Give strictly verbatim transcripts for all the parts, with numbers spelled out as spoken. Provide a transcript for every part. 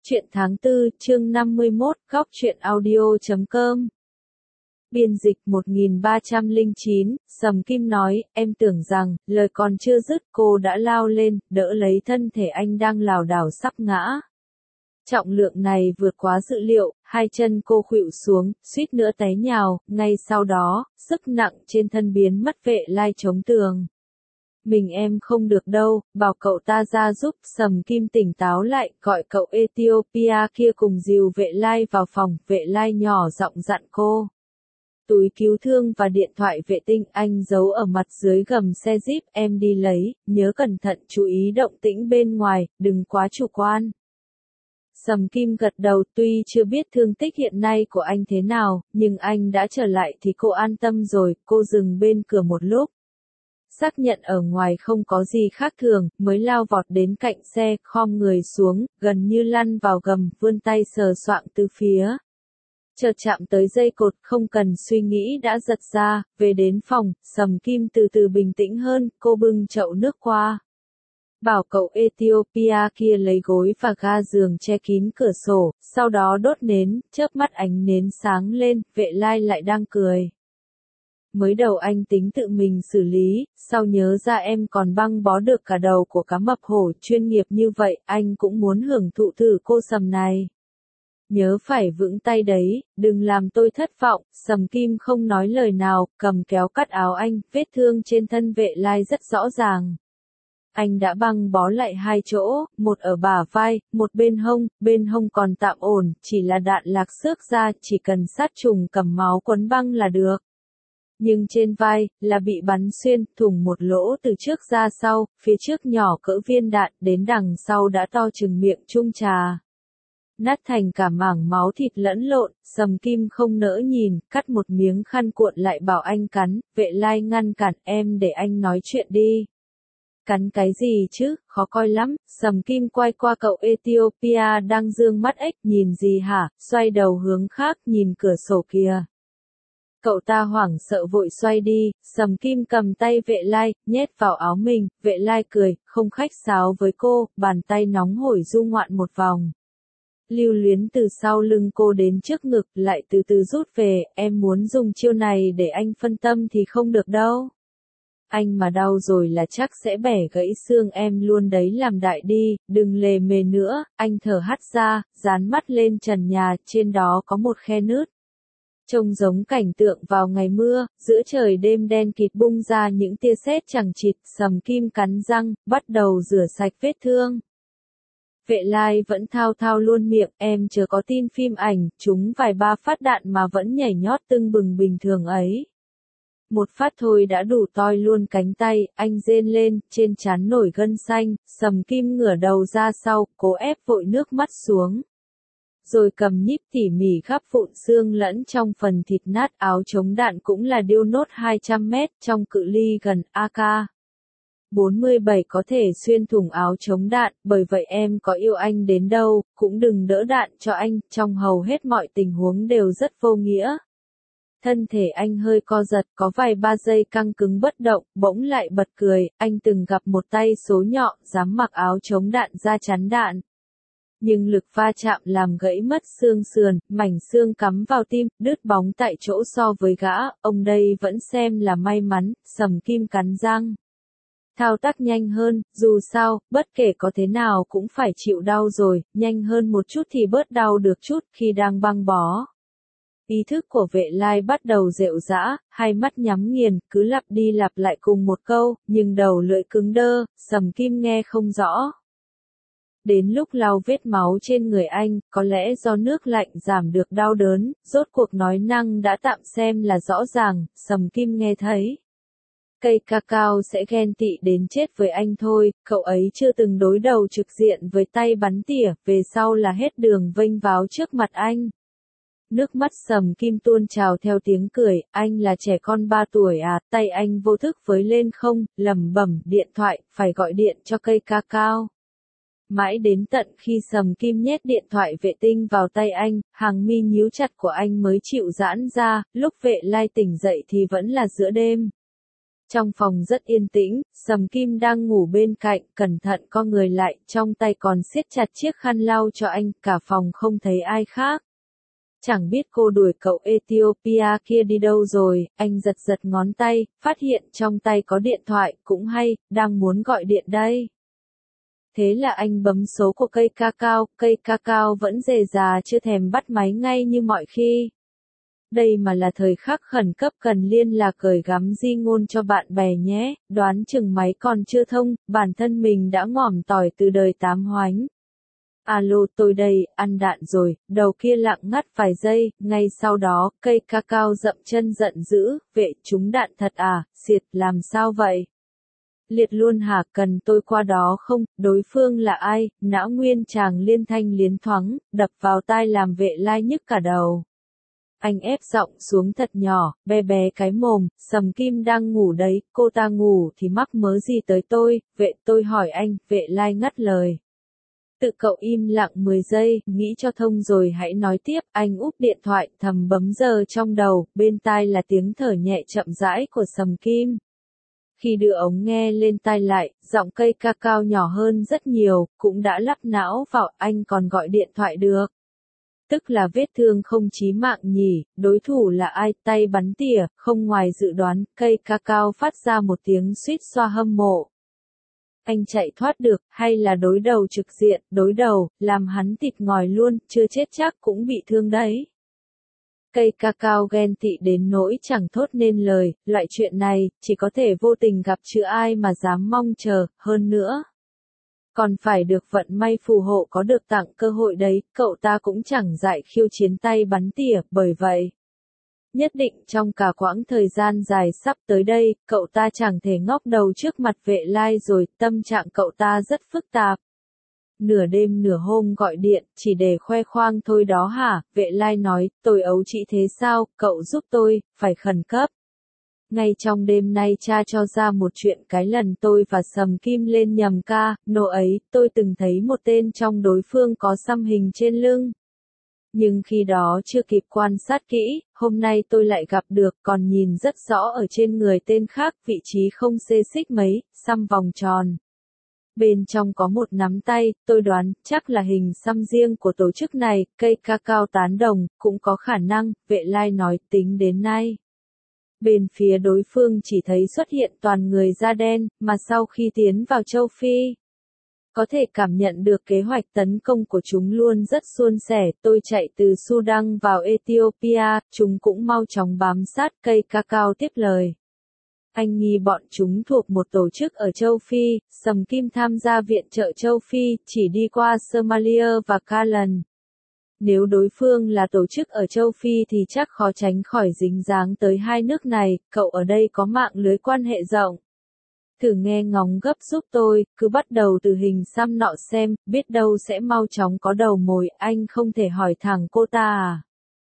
Truyện tháng tư, chương năm mươi mốt, góc truyện audio chấm com. Biên dịch một nghìn ba trăm lẻ chín, Sầm Kim nói, em tưởng rằng, lời còn chưa dứt cô đã lao lên, đỡ lấy thân thể anh đang lảo đảo sắp ngã. Trọng lượng này vượt quá dự liệu, hai chân cô khuỵu xuống, suýt nữa té nhào, ngay sau đó, sức nặng trên thân biến mất. Vệ Lai chống tường. Mình em không được đâu, bảo cậu ta ra giúp. Sầm Kim tỉnh táo lại, gọi cậu Ethiopia kia cùng dìu Vệ Lai vào phòng. Vệ Lai nhỏ giọng dặn cô. Túi cứu thương và điện thoại vệ tinh anh giấu ở mặt dưới gầm xe Jeep, em đi lấy, nhớ cẩn thận chú ý động tĩnh bên ngoài, đừng quá chủ quan. Sầm Kim gật đầu, tuy chưa biết thương tích hiện nay của anh thế nào, nhưng anh đã trở lại thì cô an tâm rồi. Cô dừng bên cửa một lúc. Xác nhận ở ngoài không có gì khác thường, mới lao vọt đến cạnh xe, khom người xuống, gần như lăn vào gầm, vươn tay sờ soạng từ phía. Chợt chạm tới dây cột, không cần suy nghĩ đã giật ra. Về đến phòng, Sầm Kim từ từ bình tĩnh hơn, cô bưng chậu nước qua. Bảo cậu Ethiopia kia lấy gối và ga giường che kín cửa sổ, sau đó đốt nến, chớp mắt ánh nến sáng lên. Vệ Lai lại đang cười. Mới đầu anh tính tự mình xử lý, sau nhớ ra em còn băng bó được cả đầu của cá mập hổ chuyên nghiệp như vậy, anh cũng muốn hưởng thụ thử cô Sầm này. Nhớ phải vững tay đấy, đừng làm tôi thất vọng. Sầm Kim không nói lời nào, cầm kéo cắt áo anh, vết thương trên thân Vệ Lai rất rõ ràng. Anh đã băng bó lại hai chỗ, một ở bả vai, một bên hông, bên hông còn tạm ổn, chỉ là đạn lạc xước ra, chỉ cần sát trùng cầm máu quấn băng là được. Nhưng trên vai, là bị bắn xuyên, thủng một lỗ từ trước ra sau, phía trước nhỏ cỡ viên đạn, đến đằng sau đã to chừng miệng chung trà. Nát thành cả mảng máu thịt lẫn lộn. Sầm Kim không nỡ nhìn, cắt một miếng khăn cuộn lại bảo anh cắn. Vệ Lai ngăn cản, em để anh nói chuyện đi. Cắn cái gì chứ, khó coi lắm. Sầm Kim quay qua cậu Ethiopia đang dương mắt ếch, nhìn gì hả, xoay đầu hướng khác, nhìn cửa sổ kìa. Cậu ta hoảng sợ vội xoay đi. Sầm Kim cầm tay Vệ Lai, nhét vào áo mình. Vệ Lai cười, không khách sáo với cô, bàn tay nóng hổi du ngoạn một vòng. Lưu luyến từ sau lưng cô đến trước ngực, lại từ từ rút về. Em muốn dùng chiêu này để anh phân tâm thì không được đâu. Anh mà đau rồi là chắc sẽ bẻ gãy xương em luôn đấy, làm đại đi, đừng lề mề nữa. Anh thở hắt ra, dán mắt lên trần nhà, trên đó có một khe nứt. Trông giống cảnh tượng vào ngày mưa, giữa trời đêm đen kịt bung ra những tia sét chằng chịt. Sầm Kim cắn răng, bắt đầu rửa sạch vết thương. Vệ Lai vẫn thao thao luôn miệng, em chưa có tin phim ảnh, chúng vài ba phát đạn mà vẫn nhảy nhót tưng bừng bình thường ấy. Một phát thôi đã đủ toi luôn cánh tay, anh rên lên, trên trán nổi gân xanh. Sầm Kim ngửa đầu ra sau, cố ép vội nước mắt xuống. Rồi cầm nhíp tỉ mỉ gắp vụn xương lẫn trong phần thịt nát. Áo chống đạn cũng là điêu nốt hai trăm mét, trong cự ly gần. A K bốn mươi bảy có thể xuyên thủng áo chống đạn, bởi vậy em có yêu anh đến đâu, cũng đừng đỡ đạn cho anh, trong hầu hết mọi tình huống đều rất vô nghĩa. Thân thể anh hơi co giật, có vài ba giây căng cứng bất động, bỗng lại bật cười. Anh từng gặp một tay số nhọ, dám mặc áo chống đạn ra chắn đạn. Nhưng lực va chạm làm gãy mất xương sườn, mảnh xương cắm vào tim, đứt bóng tại chỗ. So với gã, ông đây vẫn xem là may mắn. Sầm Kim cắn răng. Thao tác nhanh hơn, dù sao, bất kể có thế nào cũng phải chịu đau rồi, nhanh hơn một chút thì bớt đau được chút khi đang băng bó. Ý thức của Vệ Lai bắt đầu rệu rã, hai mắt nhắm nghiền, cứ lặp đi lặp lại cùng một câu, nhưng đầu lưỡi cứng đơ. Sầm Kim nghe không rõ. Đến lúc lau vết máu trên người anh, có lẽ do nước lạnh giảm được đau đớn, rốt cuộc nói năng đã tạm xem là rõ ràng. Sầm Kim nghe thấy. Cây cacao sẽ ghen tị đến chết với anh thôi, cậu ấy chưa từng đối đầu trực diện với tay bắn tỉa, về sau là hết đường vênh váo trước mặt anh. Nước mắt Sầm Kim tuôn trào theo tiếng cười, anh là trẻ con ba tuổi à, tay anh vô thức với lên không, lẩm bẩm, điện thoại, phải gọi điện cho cây cacao. Mãi đến tận khi Sầm Kim nhét điện thoại vệ tinh vào tay anh, hàng mi nhíu chặt của anh mới chịu giãn ra. Lúc Vệ Lai tỉnh dậy thì vẫn là giữa đêm. Trong phòng rất yên tĩnh, Sầm Kim đang ngủ bên cạnh, cẩn thận co người lại, trong tay còn siết chặt chiếc khăn lau cho anh, cả phòng không thấy ai khác. Chẳng biết cô đuổi cậu Ethiopia kia đi đâu rồi, anh giật giật ngón tay, phát hiện trong tay có điện thoại, cũng hay, đang muốn gọi điện đây. Thế là anh bấm số của cây ca cao, cây ca cao vẫn rề rà chưa thèm bắt máy ngay như mọi khi. Đây mà là thời khắc khẩn cấp cần liên lạc gửi gắm di ngôn cho bạn bè nhé, đoán chừng máy còn chưa thông, bản thân mình đã ngỏm tỏi từ đời tám hoánh. Alo tôi đây, ăn đạn rồi, đầu kia lặng ngắt vài giây, ngay sau đó, cây ca cao dậm chân giận dữ, vệ chúng đạn thật à, xiệt, làm sao vậy? Liệt luôn hả, cần tôi qua đó không, đối phương là ai, não nguyên chàng liên thanh liến thoáng, đập vào tai làm vệ lai nhức cả đầu. Anh ép giọng xuống thật nhỏ, bé bé cái mồm, Sầm Kim đang ngủ đấy, cô ta ngủ thì mắc mớ gì tới tôi, vệ tôi hỏi anh, vệ lai ngắt lời. Tự cậu im lặng mười giây, nghĩ cho thông rồi hãy nói tiếp, anh úp điện thoại, thầm bấm giờ trong đầu, bên tai là tiếng thở nhẹ chậm rãi của Sầm Kim. Khi đưa ống nghe lên tai lại, giọng cây ca cao nhỏ hơn rất nhiều, cũng đã lắp não vào, anh còn gọi điện thoại được. Tức là vết thương không chí mạng nhỉ, đối thủ là ai, tay bắn tỉa, không ngoài dự đoán, cây ca cao phát ra một tiếng suýt xoa hâm mộ. Anh chạy thoát được, hay là đối đầu trực diện, đối đầu, làm hắn thịt ngòi luôn, chưa chết chắc cũng bị thương đấy. Cây ca cao ghen tị đến nỗi chẳng thốt nên lời, loại chuyện này, chỉ có thể vô tình gặp chứ ai mà dám mong chờ, hơn nữa. Còn phải được vận may phù hộ có được tặng cơ hội đấy, cậu ta cũng chẳng dại khiêu chiến tay bắn tỉa, bởi vậy. Nhất định trong cả quãng thời gian dài sắp tới đây, cậu ta chẳng thể ngóc đầu trước mặt vệ lai rồi, tâm trạng cậu ta rất phức tạp. Nửa đêm nửa hôm gọi điện, chỉ để khoe khoang thôi đó hả, vệ lai nói, tôi ấu trĩ thế sao, cậu giúp tôi, phải khẩn cấp. Ngay trong đêm nay cha cho ra một chuyện cái lần tôi và Sầm Kim lên nhầm ca, nô ấy, tôi từng thấy một tên trong đối phương có xăm hình trên lưng. Nhưng khi đó chưa kịp quan sát kỹ, hôm nay tôi lại gặp được, còn nhìn rất rõ ở trên người tên khác, vị trí không xê xích mấy, xăm vòng tròn. Bên trong có một nắm tay, tôi đoán, chắc là hình xăm riêng của tổ chức này, cây ca cao tán đồng, cũng có khả năng, vệ lai nói, tính đến nay. Bên phía đối phương chỉ thấy xuất hiện toàn người da đen, mà sau khi tiến vào châu Phi, có thể cảm nhận được kế hoạch tấn công của chúng luôn rất suôn sẻ. Tôi chạy từ Sudan vào Ethiopia, chúng cũng mau chóng bám sát, cây ca cao tiếp lời. Anh nghi bọn chúng thuộc một tổ chức ở châu Phi, Sầm Kim tham gia viện trợ châu Phi, chỉ đi qua Somalia và ca lần. Nếu đối phương là tổ chức ở châu Phi thì chắc khó tránh khỏi dính dáng tới hai nước này, cậu ở đây có mạng lưới quan hệ rộng. Thử nghe ngóng gấp giúp tôi, cứ bắt đầu từ hình xăm nọ xem, biết đâu sẽ mau chóng có đầu mồi, anh không thể hỏi thẳng cô ta à.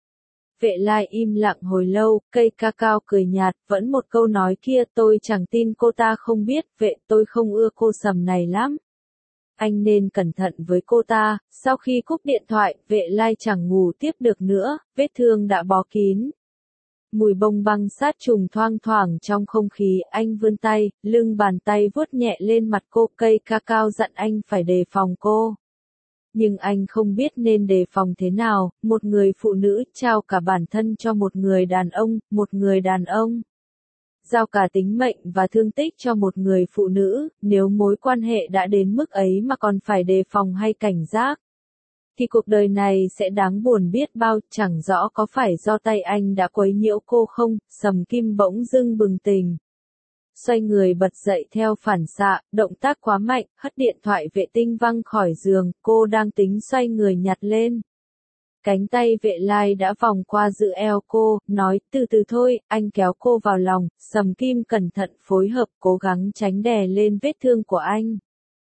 Vệ lai im lặng hồi lâu, cây ca cao cười nhạt, vẫn một câu nói kia, tôi chẳng tin cô ta không biết, vệ tôi không ưa cô Sầm này lắm. Anh nên cẩn thận với cô ta. Sau khi cúp điện thoại, vệ lai chẳng ngủ tiếp được nữa, vết thương đã bó kín. Mùi bông băng sát trùng thoang thoảng trong không khí, anh vươn tay, lưng bàn tay vuốt nhẹ lên mặt cô, cây ca cao dặn anh phải đề phòng cô. Nhưng anh không biết nên đề phòng thế nào, một người phụ nữ trao cả bản thân cho một người đàn ông, một người đàn ông. Giao cả tính mệnh và thương tích cho một người phụ nữ, nếu mối quan hệ đã đến mức ấy mà còn phải đề phòng hay cảnh giác, thì cuộc đời này sẽ đáng buồn biết bao, chẳng rõ có phải do tay anh đã quấy nhiễu cô không. Sầm Kim bỗng dưng bừng tỉnh. Xoay người bật dậy theo phản xạ, động tác quá mạnh, hất điện thoại vệ tinh văng khỏi giường, cô đang tính xoay người nhặt lên. Cánh tay vệ lai đã vòng qua giữ eo cô, nói, từ từ thôi, anh kéo cô vào lòng, Sầm Kim cẩn thận phối hợp, cố gắng tránh đè lên vết thương của anh.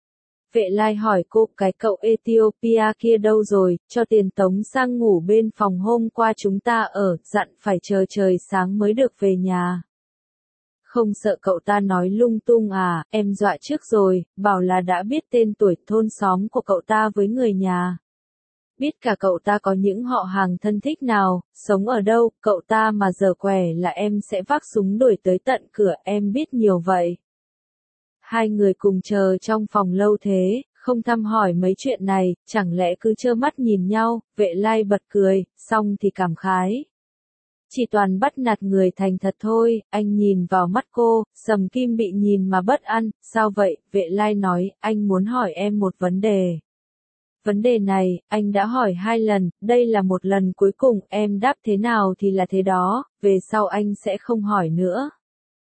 Vệ lai hỏi cô, cái cậu Ethiopia kia đâu rồi, cho tiền tống sang ngủ bên phòng hôm qua chúng ta ở, dặn phải chờ trời sáng mới được về nhà. Không sợ cậu ta nói lung tung à, em dọa trước rồi, bảo là đã biết tên tuổi thôn xóm của cậu ta với người nhà. Biết cả cậu ta có những họ hàng thân thích nào, sống ở đâu, cậu ta mà giờ què là em sẽ vác súng đuổi tới tận cửa, em biết nhiều vậy. Hai người cùng chờ trong phòng lâu thế, không thăm hỏi mấy chuyện này, chẳng lẽ cứ trơ mắt nhìn nhau, Vệ Lai bật cười, xong thì cảm khái. Chỉ toàn bắt nạt người thành thật thôi, anh nhìn vào mắt cô, Sầm Kim bị nhìn mà bất an, sao vậy, Vệ Lai nói, anh muốn hỏi em một vấn đề. Vấn đề này, anh đã hỏi hai lần, đây là một lần cuối cùng, em đáp thế nào thì là thế đó, về sau anh sẽ không hỏi nữa.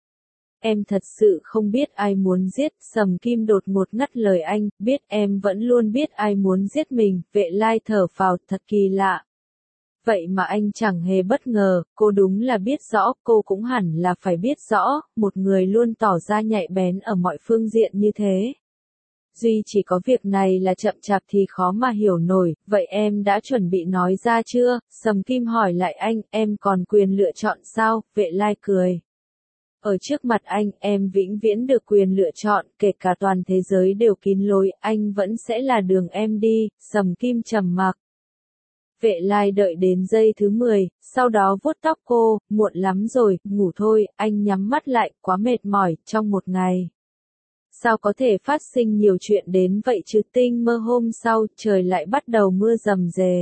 Em thật sự không biết ai muốn giết, Sầm Kim đột ngột ngắt lời anh, biết em vẫn luôn biết ai muốn giết mình, Vệ Lai thở phào, thật kỳ lạ. Vậy mà anh chẳng hề bất ngờ, cô đúng là biết rõ, cô cũng hẳn là phải biết rõ, một người luôn tỏ ra nhạy bén ở mọi phương diện như thế. Duy chỉ có việc này là chậm chạp thì khó mà hiểu nổi, vậy em đã chuẩn bị nói ra chưa? Sầm Kim hỏi lại anh, em còn quyền lựa chọn sao? Vệ Lai cười. Ở trước mặt anh, em vĩnh viễn được quyền lựa chọn, kể cả toàn thế giới đều kín lối, anh vẫn sẽ là đường em đi, Sầm Kim trầm mặc. Vệ Lai đợi đến giây thứ mười, sau đó vuốt tóc cô, muộn lắm rồi, ngủ thôi, anh nhắm mắt lại, quá mệt mỏi, trong một ngày. Sao có thể phát sinh nhiều chuyện đến vậy chứ? Tinh mơ hôm sau, trời lại bắt đầu mưa rầm rề.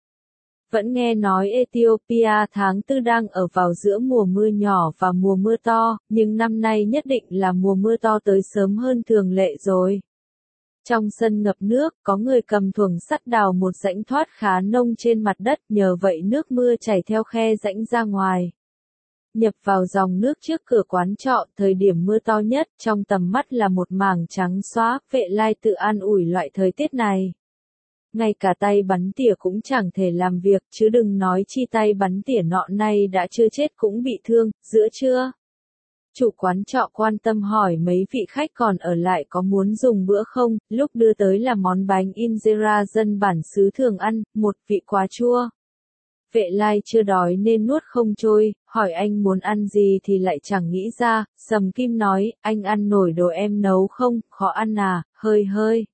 Vẫn nghe nói Ethiopia tháng tư đang ở vào giữa mùa mưa nhỏ và mùa mưa to, nhưng năm nay nhất định là mùa mưa to tới sớm hơn thường lệ rồi. Trong sân ngập nước, có người cầm thuồng sắt đào một rãnh thoát khá nông trên mặt đất, nhờ vậy nước mưa chảy theo khe rãnh ra ngoài. Nhập vào dòng nước trước cửa quán trọ, thời điểm mưa to nhất, trong tầm mắt là một mảng trắng xóa, Vệ Lai tự an ủi loại thời tiết này. Ngay cả tay bắn tỉa cũng chẳng thể làm việc, chứ đừng nói chi tay bắn tỉa nọ nay đã chưa chết cũng bị thương, giữa trưa. Chủ quán trọ quan tâm hỏi mấy vị khách còn ở lại có muốn dùng bữa không, lúc đưa tới là món bánh injera dân bản xứ thường ăn, một vị quá chua. Vệ Lai chưa đói nên nuốt không trôi, hỏi anh muốn ăn gì thì lại chẳng nghĩ ra, Sầm Kim nói, anh ăn nổi đồ em nấu không, khó ăn à, hơi hơi.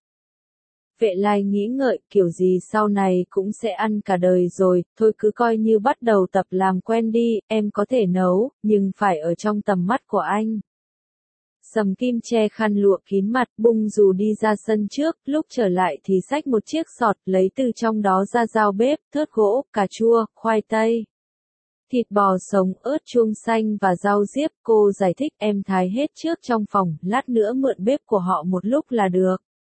Vệ Lai nghĩ ngợi, kiểu gì sau này cũng sẽ ăn cả đời rồi, thôi cứ coi như bắt đầu tập làm quen đi, em có thể nấu, nhưng phải ở trong tầm mắt của anh. Sầm Kim che khăn lụa kín mặt, bung dù đi ra sân trước, lúc trở lại thì xách một chiếc sọt, lấy từ trong đó ra dao bếp, thớt gỗ, cà chua, khoai tây, thịt bò sống, ớt chuông xanh và rau diếp. Cô giải thích, em thái hết trước trong phòng, lát nữa mượn bếp của họ một lúc là được.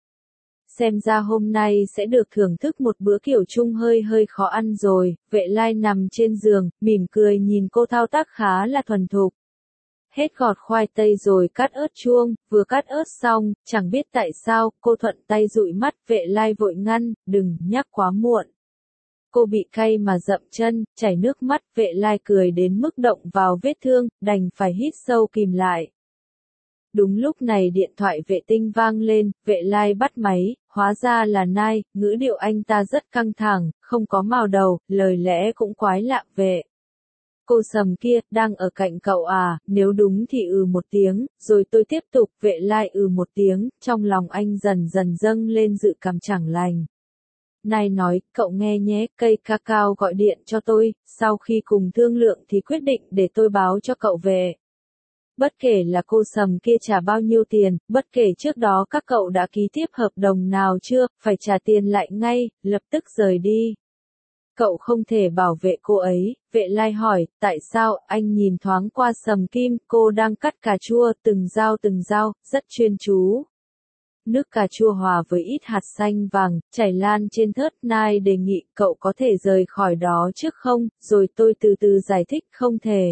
Xem ra hôm nay sẽ được thưởng thức một bữa kiểu chung hơi hơi khó ăn rồi. Vệ Lai nằm trên giường, mỉm cười nhìn cô thao tác khá là thuần thục. Hết gọt khoai tây rồi cắt ớt chuông, vừa cắt ớt xong, chẳng biết tại sao, cô thuận tay dụi mắt, Vệ Lai vội ngăn, đừng, nhắc quá muộn. Cô bị cay mà dậm chân, chảy nước mắt, Vệ Lai cười đến mức động vào vết thương, đành phải hít sâu kìm lại. Đúng lúc này điện thoại vệ tinh vang lên, Vệ Lai bắt máy, hóa ra là Nai, ngữ điệu anh ta rất căng thẳng, không có mào đầu, lời lẽ cũng quái lạ. Vệ. Cô Sầm kia, đang ở cạnh cậu à, nếu đúng thì ừ một tiếng, rồi tôi tiếp tục, Vệ Lai ừ một tiếng, trong lòng anh dần dần dâng lên dự cảm chẳng lành. Nai nói, cậu nghe nhé, cây cacao gọi điện cho tôi, sau khi cùng thương lượng thì quyết định để tôi báo cho cậu về. Bất kể là cô Sầm kia trả bao nhiêu tiền, bất kể trước đó các cậu đã ký tiếp hợp đồng nào chưa, phải trả tiền lại ngay, lập tức rời đi. Cậu không thể bảo vệ cô ấy, Vệ Lai hỏi, tại sao? Anh nhìn thoáng qua Sầm Kim, cô đang cắt cà chua, từng dao từng dao, rất chuyên chú. Nước cà chua hòa với ít hạt xanh vàng, chảy lan trên thớt. Nai đề nghị, cậu có thể rời khỏi đó trước không, rồi tôi từ từ giải thích, không thể.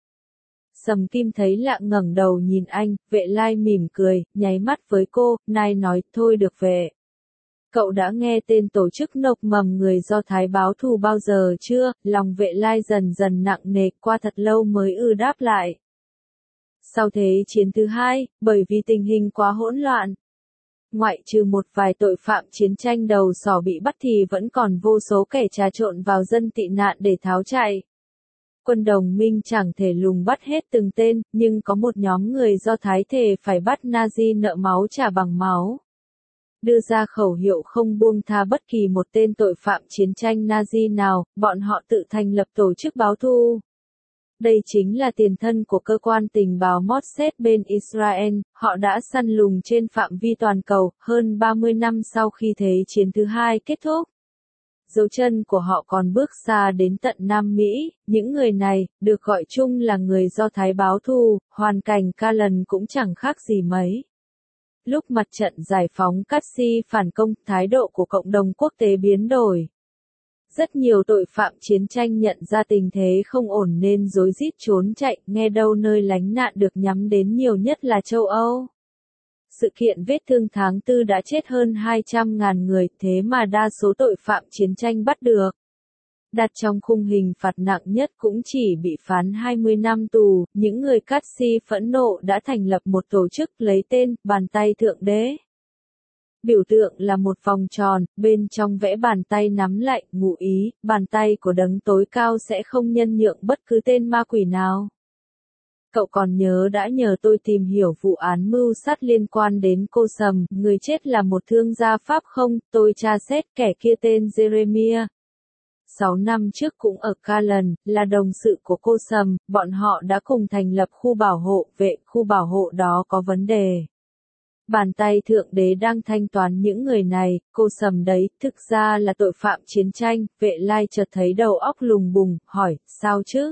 Sầm Kim thấy lạ ngẩng đầu nhìn anh, Vệ Lai mỉm cười, nháy mắt với cô, Nai nói, thôi được về. Cậu đã nghe tên tổ chức nộp mầm người Do Thái báo thù bao giờ chưa? Lòng Vệ Lai dần dần nặng nề, qua thật lâu mới ư đáp lại. Sau Thế chiến thứ hai, bởi vì tình hình quá hỗn loạn, ngoại trừ một vài tội phạm chiến tranh đầu sỏ bị bắt thì vẫn còn vô số kẻ trà trộn vào dân tị nạn để tháo chạy. Quân đồng minh chẳng thể lùng bắt hết từng tên, nhưng có một nhóm người Do Thái thề phải bắt Nazi nợ máu trả bằng máu. đưa ra khẩu hiệu không buông tha bất kỳ một tên tội phạm chiến tranh Nazi nào, bọn họ tự thành lập tổ chức báo thù. Đây chính là tiền thân của cơ quan tình báo Mossad bên Israel, họ đã săn lùng trên phạm vi toàn cầu, hơn ba mươi năm sau khi Thế chiến thứ hai kết thúc. Dấu chân của họ còn bước xa đến tận Nam Mỹ, những người này, được gọi chung là người Do Thái báo thù, hoàn cảnh ca lần cũng chẳng khác gì mấy. Lúc mặt trận giải phóng Qadsi phản công, thái độ của cộng đồng quốc tế biến đổi. Rất nhiều tội phạm chiến tranh nhận ra tình thế không ổn nên rối rít trốn chạy, nghe đâu nơi lánh nạn được nhắm đến nhiều nhất là châu Âu. Sự kiện vết thương tháng tư đã chết hơn hai trăm nghìn người, thế mà đa số tội phạm chiến tranh bắt được. Đặt trong khung hình phạt nặng nhất cũng chỉ bị phán hai mươi năm tù, những người Qadsi phẫn nộ đã thành lập một tổ chức lấy tên Bàn tay Thượng Đế. Biểu tượng là một vòng tròn, bên trong vẽ bàn tay nắm lại, ngụ ý, bàn tay của đấng tối cao sẽ không nhân nhượng bất cứ tên ma quỷ nào. Cậu còn nhớ đã nhờ tôi tìm hiểu vụ án mưu sát liên quan đến cô Sầm, người chết là một thương gia Pháp không, tôi tra xét kẻ kia tên Jeremiah. Sáu năm trước cũng ở Calais, là đồng sự của cô Sầm, bọn họ đã cùng thành lập khu bảo hộ vệ, khu bảo hộ đó có vấn đề. Bàn tay Thượng Đế đang thanh toán những người này, cô Sầm đấy, thực ra là tội phạm chiến tranh, vệ lai chợt thấy đầu óc lùng bùng, hỏi, sao chứ?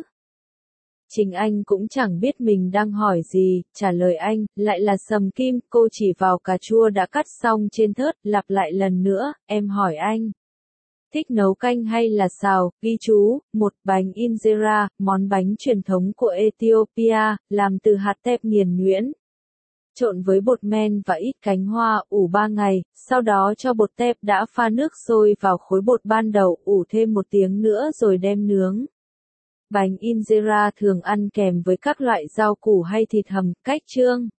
Chính anh cũng chẳng biết mình đang hỏi gì, trả lời anh, lại là Sầm Kim, cô chỉ vào cà chua đã cắt xong trên thớt, lặp lại lần nữa, em hỏi anh. Thích nấu canh hay là xào, ghi chú, một bánh injera, món bánh truyền thống của Ethiopia, làm từ hạt tép nghiền nhuyễn. Trộn với bột men và ít cánh hoa, ủ ba ngày, sau đó cho bột tép đã pha nước sôi vào khối bột ban đầu, ủ thêm một tiếng nữa rồi đem nướng. Bánh injera thường ăn kèm với các loại rau củ hay thịt hầm, cách chương.